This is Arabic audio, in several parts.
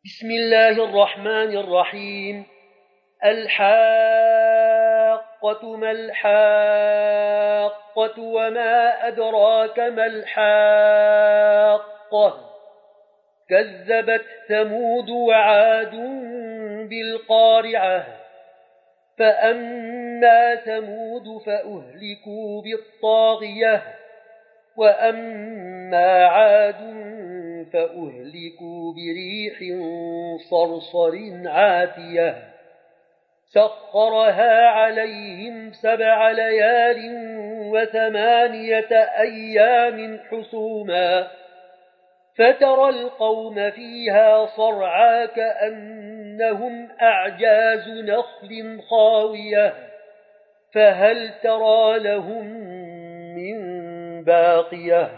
بسم الله الرحمن الرحيم. الحاقة ما الحاقة وما أدراك ما الحاقة. كذبت ثمود وعاد بالقارعة. فأما ثمود فأهلكوا بالطاغية وأما عاد فأهلكوا بريح صرصر عاتية سخرها عليهم 7 ليال و8 أيام حسوما فترى القوم فيها صرعا كأنهم أعجاز نخل خاوية فهل ترى لهم من باقية.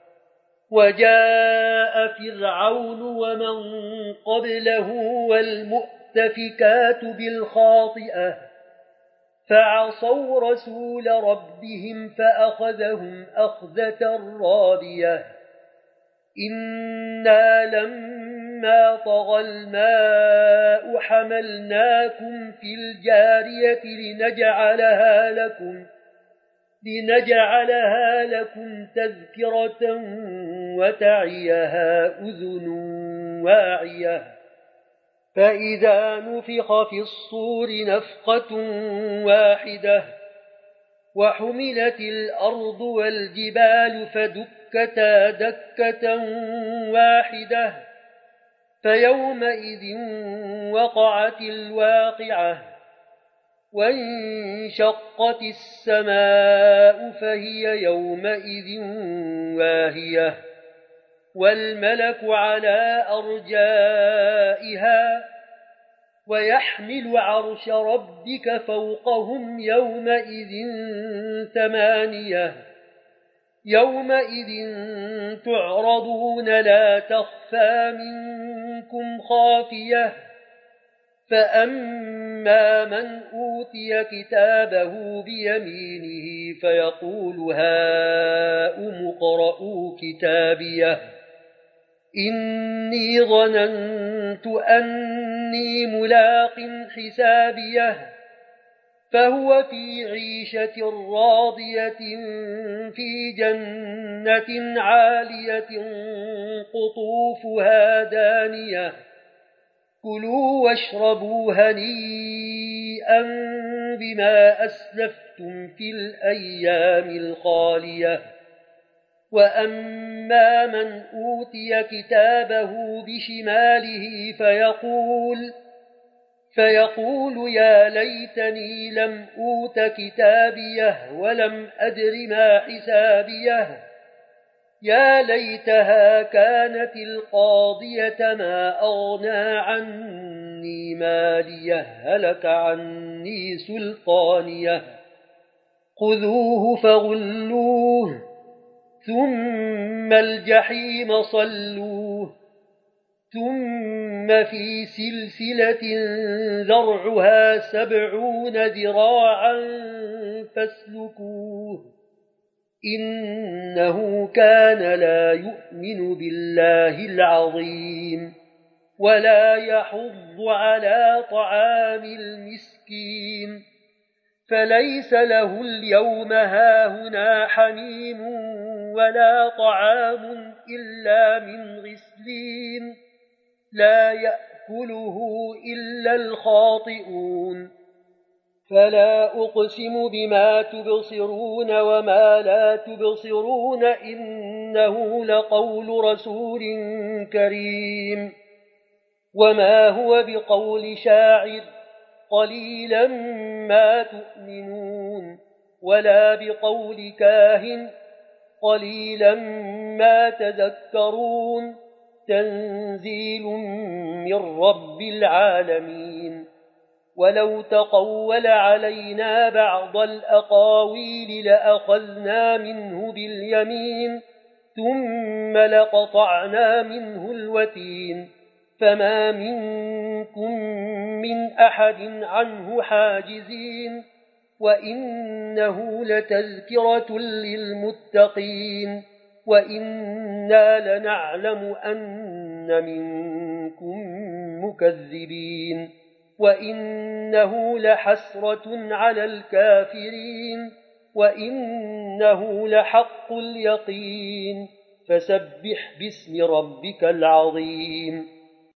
وجاء فرعون ومن قبله والمؤتفكات بالخاطئة فعصوا رسول ربهم فأخذهم أخذة رابية. إنا لما طغى الماء حملناكم في الجارية لنجعلها لكم تذكرة وتعيها أذن واعية. فإذا نفخ في الصور نفخة واحدة وحملت الأرض والجبال فدكتا دكة واحدة فيومئذ وقعت الواقعة. وانشقت السماء فهي يومئذ واهية والملك على أرجائها ويحمل عرش ربك فوقهم يومئذ 8. يومئذ تعرضون لا تخفى منكم خافية. فأما من أوتي كتابه بيمينه فيقول هاؤم اقرءوا كتابيه إني ظننت أني ملاق حسابيه فهو في عيشة راضية في جنة عالية قطوفها دانية. كلوا واشربوا هنيئا بما أسلفتم في الأيام الخالية. وأما من أوتي كتابه بشماله فيقول يا ليتني لم أوت كتابيه ولم أدر ما حسابيه يا ليتها كانت القاضية ما أغنى عني ماليه هلك عني سلطانيه. خذوه فغلوه ثم الجحيم صلوه ثم في سلسلة ذرعها 70 ذراعا فاسلكوه إنه كان لا يؤمن بالله العظيم ولا يحض على طعام المسكين فليس له اليوم هاهنا حميم ولا طعام إلا من غسلين لا يأكله إلا الخاطئون. فلا أقسم بما تبصرون وما لا تبصرون إنه لقول رسول كريم وما هو بقول شاعر قليلا ما تؤمنون ولا بقول كاهن قليلا ما تذكرون. تنزيل من رب العالمين. ولو تقول علينا بعض الأقاويل لأخذنا منه باليمين ثم لقطعنا منه الوتين فما منكم من أحد عنه حاجزين. وإنه لتذكرة للمتقين وإنا لنعلم أن منكم المكذبين وإنه لحسرة على الكافرين وإنه لحق اليقين فسبح باسم ربك العظيم